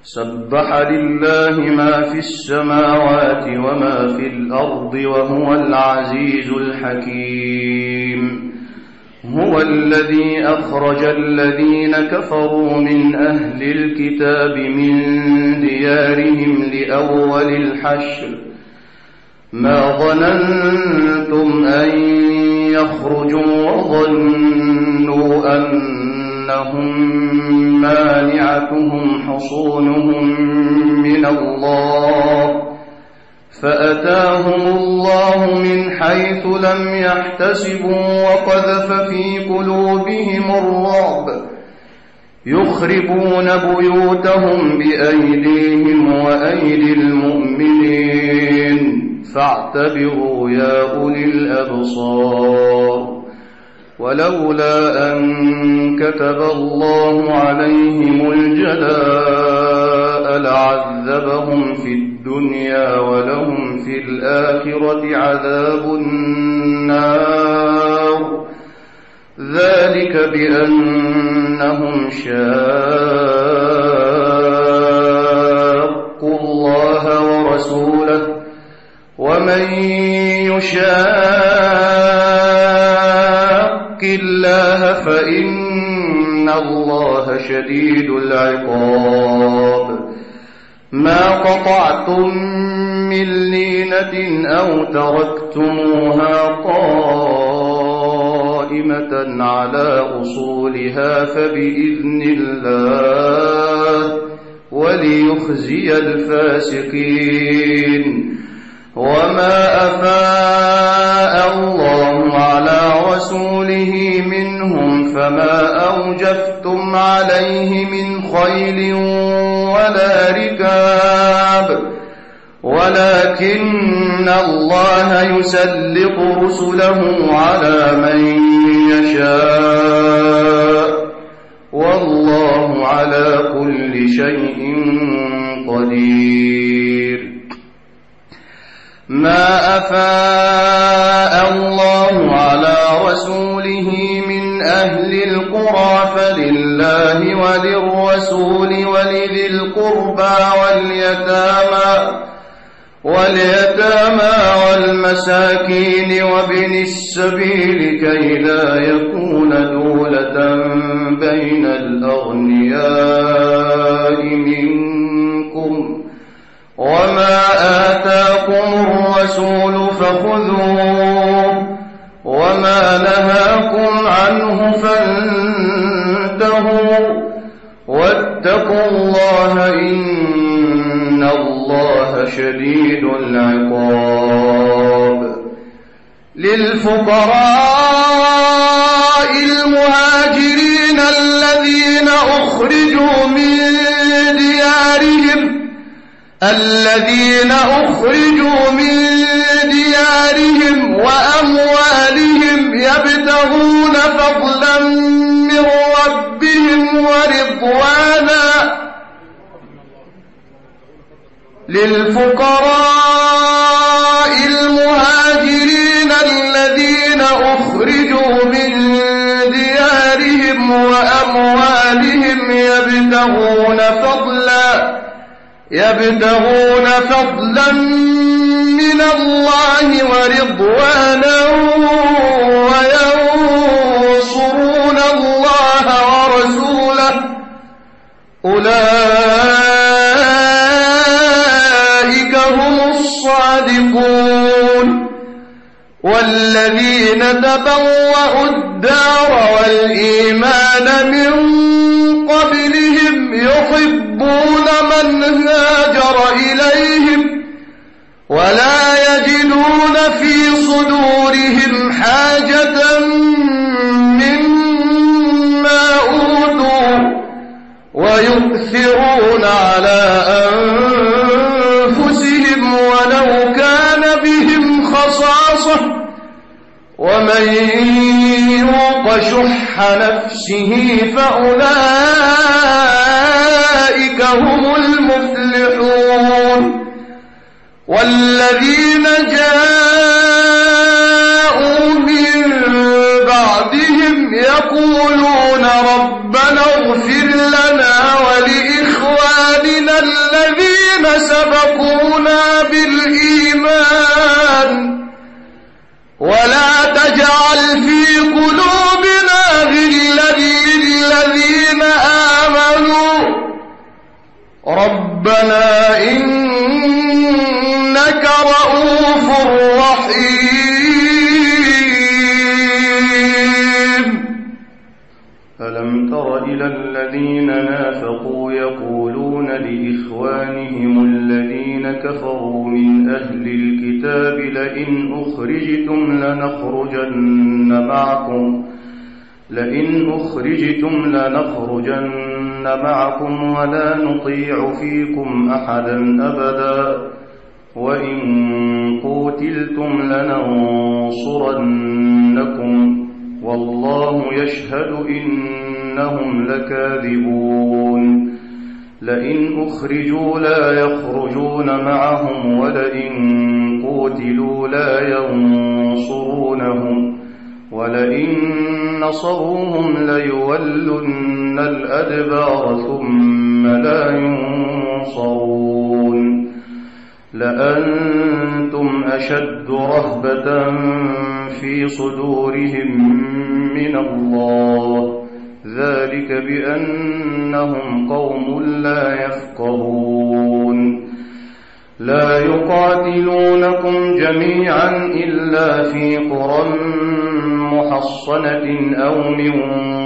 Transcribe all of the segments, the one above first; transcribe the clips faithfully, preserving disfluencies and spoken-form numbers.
سبح لله ما في السماوات وما في الأرض وهو العزيز الحكيم. هو الذي أخرج الذين كفروا من أهل الكتاب من ديارهم لأول الحشر ما ظننتم أن يخرجوا وظنوا أنهم مانعتهم حصونهم من الله فأتاهم الله من حيث لم يحتسبوا وقذف في قلوبهم الرعب يخربون بيوتهم بأيديهم وأيدي المؤمنين فاعتبروا يا أولي الأبصار. ولولا أن كتب الله عليهم الجلاء لعذبهم في الدنيا ولهم في الآخرة عذاب النار ذلك بأنهم شاقوا الله ورسوله ومن يشاق الله فإن الله شديد العقاب. ما قطعتم من لينة أو تركتموها قائمة على أصولها فبإذن الله وليخزي الفاسقين. وما أفاء الله على رسوله منهم فما أوجفتم عليه من خيل ولا ركاب ولكن الله يسلط رسله على من يشاء والله على كل شيء قدير. ما أفاء الله على رسوله من أهل القرى فلله وللرسول ولذي القربى واليتامى واليتامى والمساكين وابن السبيل كي لا يكون دولة بين الأغنياء منكم وما آتاكم الرسول فخذوه وما نهاكم عنه فانتهوا واتقوا الله إن الله شديد العقاب. للفقراء المهاجرين الذين أخرجوا من ديارهم الذين أخرجوا من ديارهم وأموالهم يبتغون فضلا من ربهم ورضوانا للفقراء المهاجرين الذين أخرجوا من ديارهم وأموالهم يبتغون فضلا يبتغون فضلا من الله ورضوانا وينصرون الله ورسوله أولئك هم الصادقون. والذين تبوأوا الدار والإيمان من قبلهم يحبون من هاجر إليهم ولا يجدون في صدورهم حاجة مما أوتوا ويؤثرون على أنفسهم ولو كان بهم خصاصة ومن يوق شح نفسه فأولئك هم المفلحون. والذين جاءوا من بعدهم يقولون ربنا اغفر لنا ولإخواننا الذين سبقونا بالإيمان ولا تجعل في قلوبنا غلا للذين آمنوا ربنا إنك رؤوف رحيم. ألم تر إلى الذين نافقوا يقولون لإخوانهم الذين كفروا من أهل الكتاب لئن أخرجتم لنخرجن معكم لئن أخرجتم لنخرجن معكم ولا نطيع فيكم أحدا أبدا وإن قوتلتم لننصرنكم والله يشهد إنهم لكاذبون. لئن أخرجوا لا يخرجون معهم ولئن قوتلوا لا ينصرونهم ولئن نصروهم ليولن الأدبار ثم لا ينصرون. لأنتم أشد رهبة في صدورهم من الله ذلك بأنهم قوم لا يفقهون. لا يقاتلونكم جميعا إلا في قرى محصنة أو من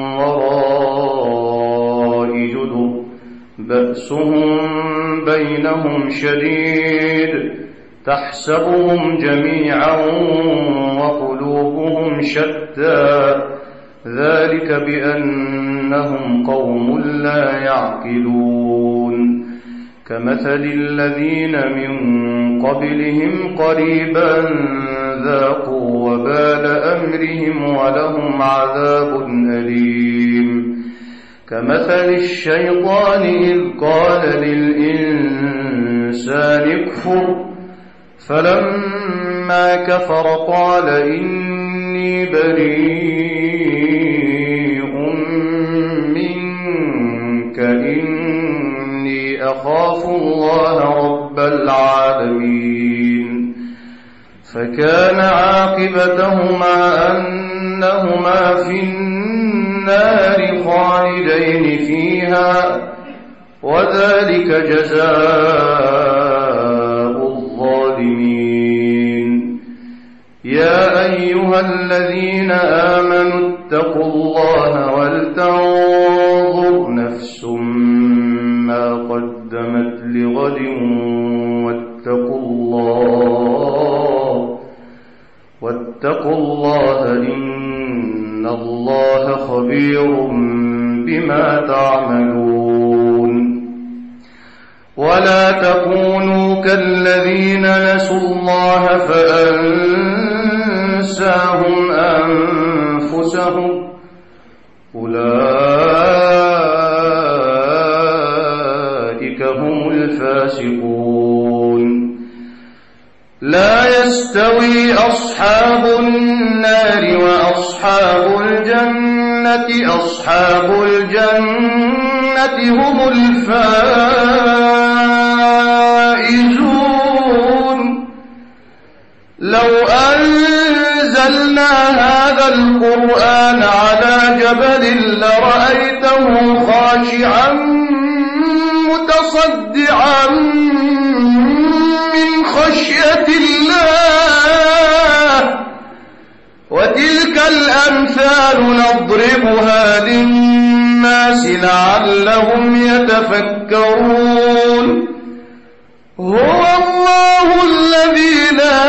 وراء جدر بأسهم بينهم شديد تحسبهم جميعا وقلوبهم شتى ذلك بأنهم قوم لا يعقلون. كمثل الذين من قبلهم قريبا ذاقوا وبال أمرهم ولهم عذاب أليم. كمثل الشيطان إذ قال للإنسان اكفر فلما كفر قال إني بريء منك إني أخاف الله رب العالمين. فكان عاقبتهما أنهما في النار خالدين فيها وذلك جزاء الظالمين. يا أيها الذين آمنوا اتقوا الله ولتنظر نفس ما قدمت لغد واتقوا الله واتقوا الله إن الله خبير بما تعملون. ولا تكونوا كالذين نسوا الله فأنساهم أنفسهم أولئك هم الفاسقون. لا يستوي أصحاب النار وأصحاب الجنة أصحاب الجنة هم الفائزون. لو أنزلنا هذا القرآن على جبل لرأيته خاشعا متصدعا من خشية الله. وتلك الأمثال نضربها للناس لعلهم يتفكرون. هو الله الذي لا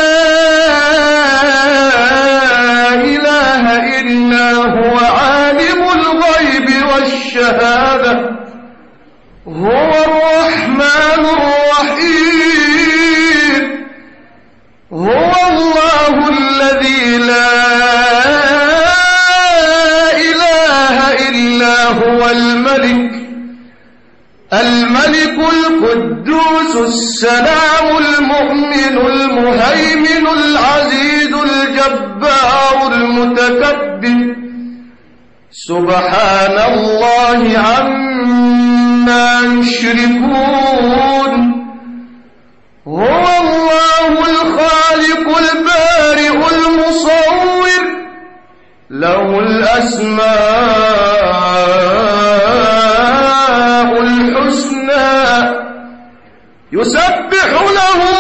إله إلا هو عالم الغيب والشهادة هو الرحمن الرحيم. هو الله الذي لا إله إلا هو الملك الملك القدوس السلام المؤمن المهيمن العزيز الجبار المتكبر سبحان الله عما يشركون. الأسماء الحسنى يسبح له